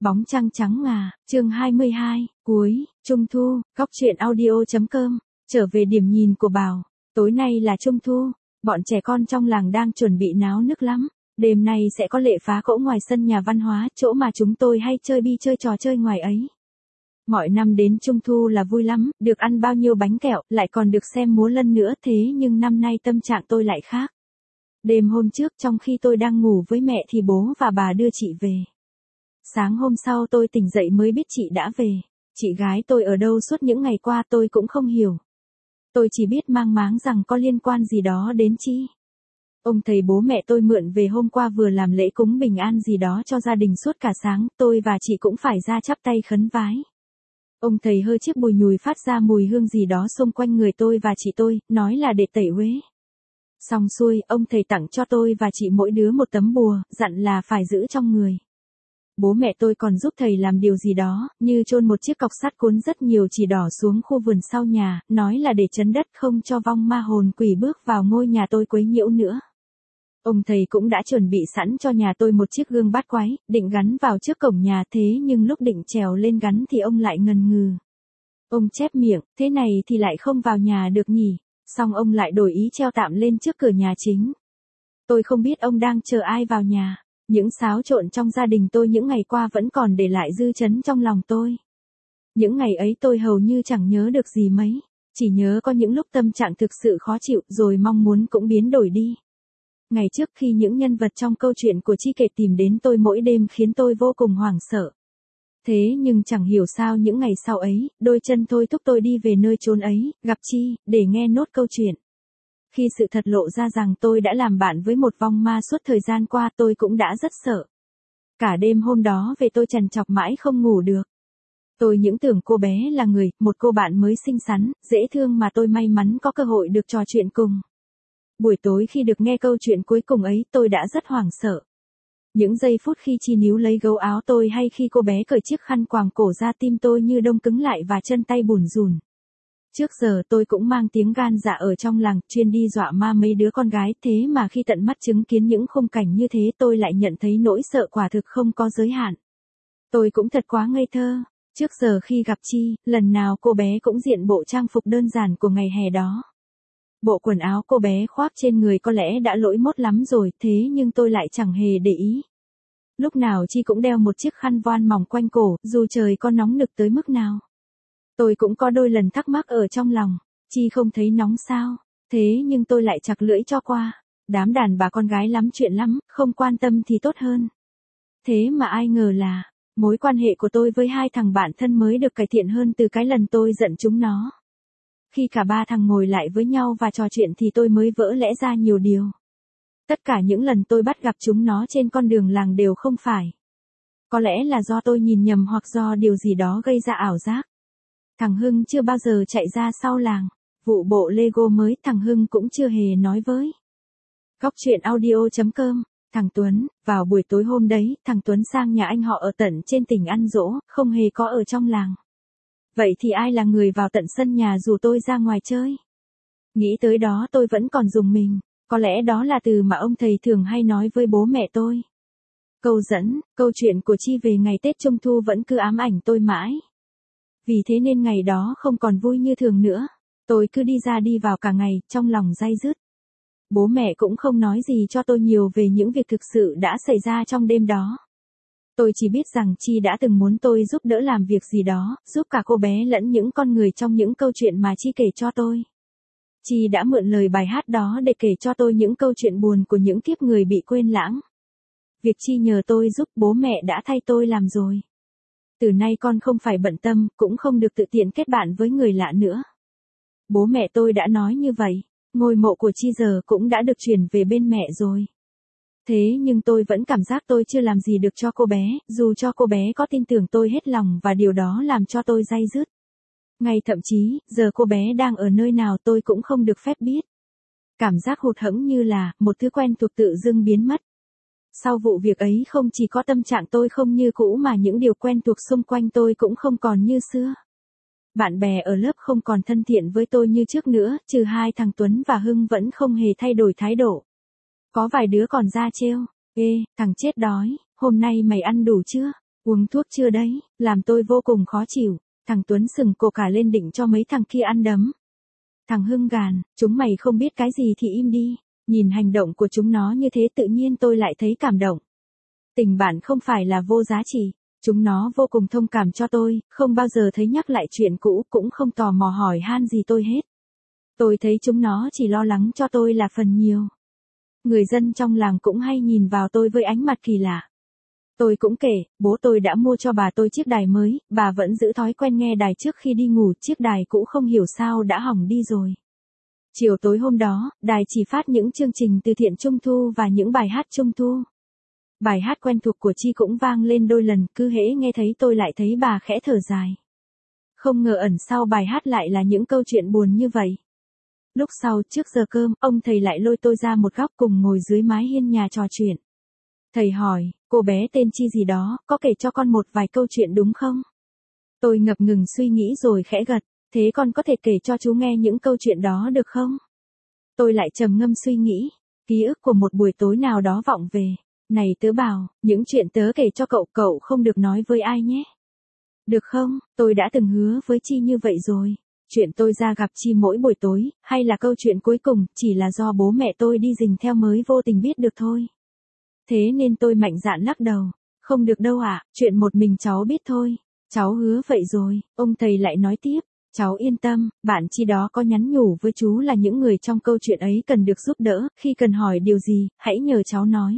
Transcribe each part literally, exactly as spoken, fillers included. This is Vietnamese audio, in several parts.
Bóng trăng trắng ngà, chương hai mươi hai, cuối, Trung thu, góc truyện audio.com, trở về điểm nhìn của Bảo. Tối nay là Trung thu, bọn trẻ con trong làng đang chuẩn bị náo nức lắm. Đêm nay sẽ có lễ phá cỗ ngoài sân nhà văn hóa, chỗ mà chúng tôi hay chơi bi chơi trò chơi ngoài ấy. Mọi năm đến Trung thu là vui lắm, được ăn bao nhiêu bánh kẹo, lại còn được xem múa lân nữa, thế nhưng năm nay tâm trạng tôi lại khác. Đêm hôm trước trong khi tôi đang ngủ với mẹ thì bố và bà đưa chị về. Sáng hôm sau tôi tỉnh dậy mới biết chị đã về. Chị gái tôi ở đâu suốt những ngày qua tôi cũng không hiểu. Tôi chỉ biết mang máng rằng có liên quan gì đó đến Chi. Ông thầy bố mẹ tôi mượn về hôm qua vừa làm lễ cúng bình an gì đó cho gia đình suốt cả sáng, tôi và chị cũng phải ra chắp tay khấn vái. Ông thầy hơi chiếc bùi nhùi phát ra mùi hương gì đó xung quanh người tôi và chị tôi, nói là để tẩy uế. Xong xuôi, ông thầy tặng cho tôi và chị mỗi đứa một tấm bùa, dặn là phải giữ trong người. Bố mẹ tôi còn giúp thầy làm điều gì đó, như chôn một chiếc cọc sắt cuốn rất nhiều chỉ đỏ xuống khu vườn sau nhà, nói là để trấn đất không cho vong ma hồn quỷ bước vào ngôi nhà tôi quấy nhiễu nữa. Ông thầy cũng đã chuẩn bị sẵn cho nhà tôi một chiếc gương bát quái, định gắn vào trước cổng nhà, thế nhưng lúc định trèo lên gắn thì ông lại ngần ngừ. Ông chép miệng, thế này thì lại không vào nhà được nhỉ, xong ông lại đổi ý treo tạm lên trước cửa nhà chính. Tôi không biết ông đang chờ ai vào nhà. Những xáo trộn trong gia đình tôi những ngày qua vẫn còn để lại dư chấn trong lòng tôi. Những ngày ấy tôi hầu như chẳng nhớ được gì mấy, chỉ nhớ có những lúc tâm trạng thực sự khó chịu rồi mong muốn cũng biến đổi đi. Ngày trước khi những nhân vật trong câu chuyện của Chi kể tìm đến tôi mỗi đêm khiến tôi vô cùng hoảng sợ. Thế nhưng chẳng hiểu sao những ngày sau ấy, đôi chân thôi thúc tôi đi về nơi chốn ấy, gặp Chi, để nghe nốt câu chuyện. Khi sự thật lộ ra rằng tôi đã làm bạn với một vong ma suốt thời gian qua tôi cũng đã rất sợ. Cả đêm hôm đó về tôi trằn trọc mãi không ngủ được. Tôi những tưởng cô bé là người, một cô bạn mới xinh xắn, dễ thương mà tôi may mắn có cơ hội được trò chuyện cùng. Buổi tối khi được nghe câu chuyện cuối cùng ấy tôi đã rất hoảng sợ. Những giây phút khi Chi níu lấy gấu áo tôi hay khi cô bé cởi chiếc khăn quàng cổ ra tim tôi như đông cứng lại và chân tay bủn rủn. Trước giờ tôi cũng mang tiếng gan dạ ở trong làng, chuyên đi dọa ma mấy đứa con gái, thế mà khi tận mắt chứng kiến những khung cảnh như thế tôi lại nhận thấy nỗi sợ quả thực không có giới hạn. Tôi cũng thật quá ngây thơ. Trước giờ khi gặp Chi, lần nào cô bé cũng diện bộ trang phục đơn giản của ngày hè đó. Bộ quần áo cô bé khoác trên người có lẽ đã lỗi mốt lắm rồi, thế nhưng tôi lại chẳng hề để ý. Lúc nào Chi cũng đeo một chiếc khăn voan mỏng quanh cổ, dù trời có nóng nực tới mức nào. Tôi cũng có đôi lần thắc mắc ở trong lòng, Chi không thấy nóng sao, thế nhưng tôi lại chặt lưỡi cho qua. Đám đàn bà con gái lắm chuyện lắm, không quan tâm thì tốt hơn. Thế mà ai ngờ là, mối quan hệ của tôi với hai thằng bạn thân mới được cải thiện hơn từ cái lần tôi giận chúng nó. Khi cả ba thằng ngồi lại với nhau và trò chuyện thì tôi mới vỡ lẽ ra nhiều điều. Tất cả những lần tôi bắt gặp chúng nó trên con đường làng đều không phải. Có lẽ là do tôi nhìn nhầm hoặc do điều gì đó gây ra ảo giác. Thằng Hưng chưa bao giờ chạy ra sau làng. Vụ bộ Lego mới thằng Hưng cũng chưa hề nói với. Góc truyện audio.com. Thằng Tuấn, vào buổi tối hôm đấy, thằng Tuấn sang nhà anh họ ở tận trên tỉnh ăn dỗ, không hề có ở trong làng. Vậy thì ai là người vào tận sân nhà rủ tôi ra ngoài chơi? Nghĩ tới đó tôi vẫn còn rùng mình, có lẽ đó là từ mà ông thầy thường hay nói với bố mẹ tôi. Câu dẫn, câu chuyện của Chi về ngày Tết Trung thu vẫn cứ ám ảnh tôi mãi. Vì thế nên ngày đó không còn vui như thường nữa. Tôi cứ đi ra đi vào cả ngày, trong lòng day dứt. Bố mẹ cũng không nói gì cho tôi nhiều về những việc thực sự đã xảy ra trong đêm đó. Tôi chỉ biết rằng Chi đã từng muốn tôi giúp đỡ làm việc gì đó, giúp cả cô bé lẫn những con người trong những câu chuyện mà Chi kể cho tôi. Chi đã mượn lời bài hát đó để kể cho tôi những câu chuyện buồn của những kiếp người bị quên lãng. Việc Chi nhờ tôi giúp bố mẹ đã thay tôi làm rồi. Từ nay con không phải bận tâm, cũng không được tự tiện kết bạn với người lạ nữa. Bố mẹ tôi đã nói như vậy, ngôi mộ của Chi giờ cũng đã được chuyển về bên mẹ rồi. Thế nhưng tôi vẫn cảm giác tôi chưa làm gì được cho cô bé, dù cho cô bé có tin tưởng tôi hết lòng và điều đó làm cho tôi day dứt. Ngay thậm chí, giờ cô bé đang ở nơi nào tôi cũng không được phép biết. Cảm giác hụt hẫng như là, một thứ quen thuộc tự dưng biến mất. Sau vụ việc ấy không chỉ có tâm trạng tôi không như cũ mà những điều quen thuộc xung quanh tôi cũng không còn như xưa. Bạn bè ở lớp không còn thân thiện với tôi như trước nữa, trừ hai thằng Tuấn và Hưng vẫn không hề thay đổi thái độ. Có vài đứa còn ra trêu, ê, thằng chết đói, hôm nay mày ăn đủ chưa? Uống thuốc chưa đấy, làm tôi vô cùng khó chịu. Thằng Tuấn sừng cổ cả lên định cho mấy thằng kia ăn đấm. Thằng Hưng gàn, chúng mày không biết cái gì thì im đi. Nhìn hành động của chúng nó như thế tự nhiên tôi lại thấy cảm động. Tình bạn không phải là vô giá trị. Chúng nó vô cùng thông cảm cho tôi, không bao giờ thấy nhắc lại chuyện cũ, cũng không tò mò hỏi han gì tôi hết. Tôi thấy chúng nó chỉ lo lắng cho tôi là phần nhiều. Người dân trong làng cũng hay nhìn vào tôi với ánh mặt kỳ lạ. Tôi cũng kể, bố tôi đã mua cho bà tôi chiếc đài mới, bà vẫn giữ thói quen nghe đài trước khi đi ngủ, chiếc đài cũ không hiểu sao đã hỏng đi rồi. Chiều tối hôm đó, đài chỉ phát những chương trình từ thiện Trung thu và những bài hát Trung thu. Bài hát quen thuộc của Chi cũng vang lên đôi lần, cứ hễ nghe thấy tôi lại thấy bà khẽ thở dài. Không ngờ ẩn sau bài hát lại là những câu chuyện buồn như vậy. Lúc sau, trước giờ cơm, ông thầy lại lôi tôi ra một góc cùng ngồi dưới mái hiên nhà trò chuyện. Thầy hỏi, cô bé tên Chi gì đó, có kể cho con một vài câu chuyện đúng không? Tôi ngập ngừng suy nghĩ rồi khẽ gật, thế con có thể kể cho chú nghe những câu chuyện đó được không? Tôi lại trầm ngâm suy nghĩ, ký ức của một buổi tối nào đó vọng về. Này tớ bảo, những chuyện tớ kể cho cậu, cậu không được nói với ai nhé. Được không, tôi đã từng hứa với Chi như vậy rồi. Chuyện tôi ra gặp Chi mỗi buổi tối, hay là câu chuyện cuối cùng, chỉ là do bố mẹ tôi đi rình theo mới vô tình biết được thôi. Thế nên tôi mạnh dạn lắc đầu. Không được đâu ạ, à, chuyện một mình cháu biết thôi. Cháu hứa vậy rồi, ông thầy lại nói tiếp. Cháu yên tâm, bạn Chi đó có nhắn nhủ với chú là những người trong câu chuyện ấy cần được giúp đỡ, khi cần hỏi điều gì, hãy nhờ cháu nói.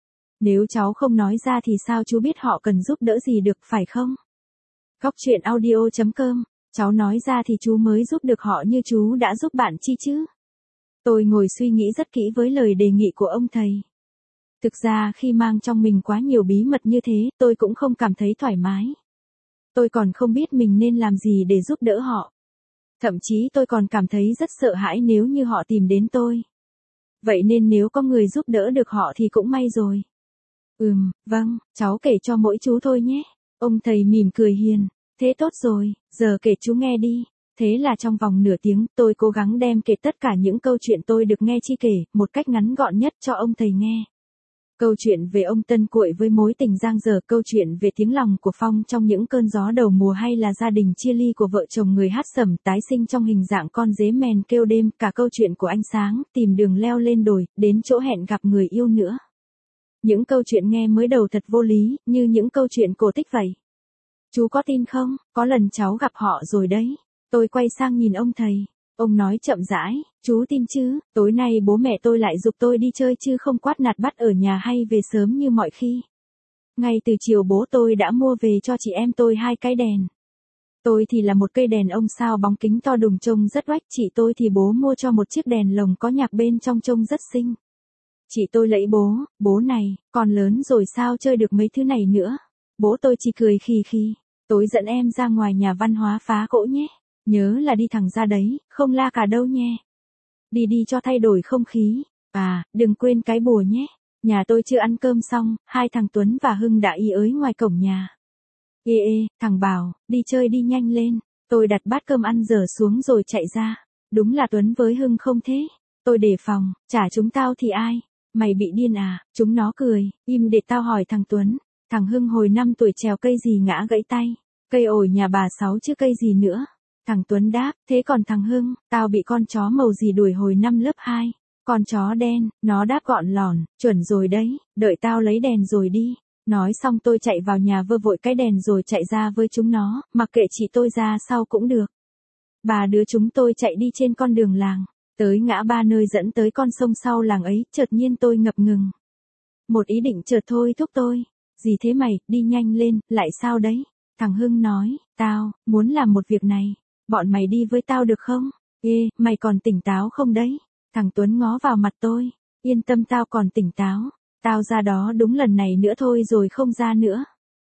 Nếu cháu không nói ra thì sao chú biết họ cần giúp đỡ gì được, phải không? Góc chuyện audio chấm com, cháu nói ra thì chú mới giúp được họ như chú đã giúp bạn Chi chứ. Tôi ngồi suy nghĩ rất kỹ với lời đề nghị của ông thầy. Thực ra khi mang trong mình quá nhiều bí mật như thế, tôi cũng không cảm thấy thoải mái. Tôi còn không biết mình nên làm gì để giúp đỡ họ. Thậm chí tôi còn cảm thấy rất sợ hãi nếu như họ tìm đến tôi. Vậy nên nếu có người giúp đỡ được họ thì cũng may rồi. Ừm, vâng, cháu kể cho mỗi chú thôi nhé. Ông thầy mỉm cười hiền. Thế tốt rồi, giờ kể chú nghe đi. Thế là trong vòng nửa tiếng, tôi cố gắng đem kể tất cả những câu chuyện tôi được nghe Chi kể, một cách ngắn gọn nhất cho ông thầy nghe. Câu chuyện về ông Tân Cuội với mối tình giang dở, câu chuyện về tiếng lòng của Phong trong những cơn gió đầu mùa, hay là gia đình chia ly của vợ chồng người hát sẩm tái sinh trong hình dạng con dế mèn kêu đêm, cả câu chuyện của ánh sáng, tìm đường leo lên đồi, đến chỗ hẹn gặp người yêu nữa. Những câu chuyện nghe mới đầu thật vô lý, như những câu chuyện cổ tích vậy. Chú có tin không, có lần cháu gặp họ rồi đấy. Tôi quay sang nhìn ông thầy. Ông nói chậm rãi, chú tin chứ, tối nay bố mẹ tôi lại giục tôi đi chơi chứ không quát nạt bắt ở nhà hay về sớm như mọi khi. Ngay từ chiều bố tôi đã mua về cho chị em tôi hai cái đèn. Tôi thì là một cây đèn ông sao bóng kính to đùng trông rất oách, chị tôi thì bố mua cho một chiếc đèn lồng có nhạc bên trong trông rất xinh. Chị tôi lẫy bố, bố này, con lớn rồi sao chơi được mấy thứ này nữa. Bố tôi chỉ cười khì khì, tối dẫn em ra ngoài nhà văn hóa phá cỗ nhé. Nhớ là đi thẳng ra đấy, không la cả đâu nhé. Đi đi cho thay đổi không khí. À, đừng quên cái bùa nhé. Nhà tôi chưa ăn cơm xong, hai thằng Tuấn và Hưng đã ý ới ngoài cổng nhà. Ê ê, thằng bảo, đi chơi đi nhanh lên. Tôi đặt bát cơm ăn dở xuống rồi chạy ra. Đúng là Tuấn với Hưng không thế. Tôi đề phòng, chả chúng tao thì ai. Mày bị điên à, chúng nó cười, im để tao hỏi thằng Tuấn. Thằng Hưng hồi năm tuổi trèo cây gì ngã gãy tay. Cây ổi nhà bà Sáu chứ cây gì nữa. Thằng Tuấn đáp, thế còn thằng Hưng, tao bị con chó màu gì đuổi hồi năm lớp hai. Con chó đen, nó đáp gọn lỏn, chuẩn rồi đấy, đợi tao lấy đèn rồi đi. Nói xong tôi chạy vào nhà vơ vội cái đèn rồi chạy ra với chúng nó, mặc kệ chị tôi ra sau cũng được. Ba đứa chúng tôi chạy đi trên con đường làng, tới ngã ba nơi dẫn tới con sông sau làng ấy, chợt nhiên tôi ngập ngừng. Một ý định chợt thôi thúc tôi, gì thế mày, đi nhanh lên, lại sao đấy? Thằng Hưng nói, tao, muốn làm một việc này. Bọn mày đi với tao được không? Ê, mày còn tỉnh táo không đấy? Thằng Tuấn ngó vào mặt tôi. Yên tâm tao còn tỉnh táo. Tao ra đó đúng lần này nữa thôi rồi không ra nữa.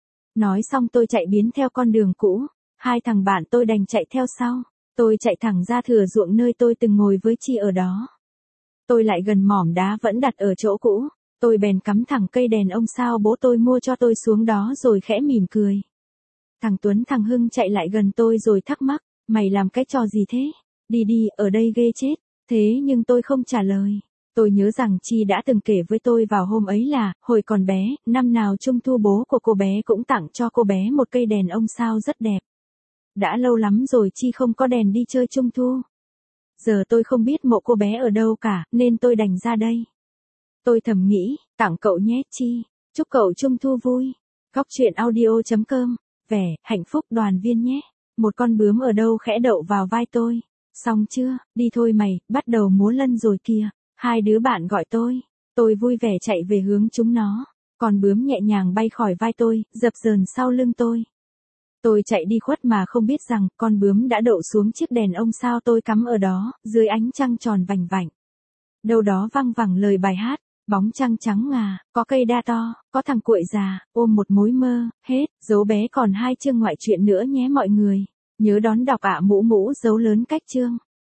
Nói xong tôi chạy biến theo con đường cũ. Hai thằng bạn tôi đành chạy theo sau. Tôi chạy thẳng ra thửa ruộng nơi tôi từng ngồi với Chi ở đó. Tôi lại gần mỏm đá vẫn đặt ở chỗ cũ. Tôi bèn cắm thẳng cây đèn ông sao bố tôi mua cho tôi xuống đó rồi khẽ mỉm cười. Thằng Tuấn thằng Hưng chạy lại gần tôi rồi thắc mắc. Mày làm cái trò gì thế? Đi đi, ở đây ghê chết. Thế nhưng tôi không trả lời. Tôi nhớ rằng Chi đã từng kể với tôi vào hôm ấy là, hồi còn bé, năm nào trung thu bố của cô bé cũng tặng cho cô bé một cây đèn ông sao rất đẹp. Đã lâu lắm rồi Chi không có đèn đi chơi trung thu. Giờ tôi không biết mộ cô bé ở đâu cả, nên tôi đành ra đây. Tôi thầm nghĩ, tặng cậu nhé Chi, chúc cậu trung thu vui. Góc truyện audio chấm com, vẻ, hạnh phúc đoàn viên nhé. Một con bướm ở đâu khẽ đậu vào vai tôi. Xong chưa, đi thôi mày, bắt đầu múa lân rồi kìa. Hai đứa bạn gọi tôi. Tôi vui vẻ chạy về hướng chúng nó. Con bướm nhẹ nhàng bay khỏi vai tôi, dập dờn sau lưng tôi. Tôi chạy đi khuất mà không biết rằng con bướm đã đậu xuống chiếc đèn ông sao tôi cắm ở đó, dưới ánh trăng tròn vành vạnh. Đâu đó văng vẳng lời bài hát, bóng trăng trắng ngà, có cây đa to, có thằng cuội già, ôm một mối mơ, hết, dấu bé còn hai chương ngoại truyện nữa nhé mọi người. Nhớ đón đọc ạ. Mũ mũ dấu lớn cách chương.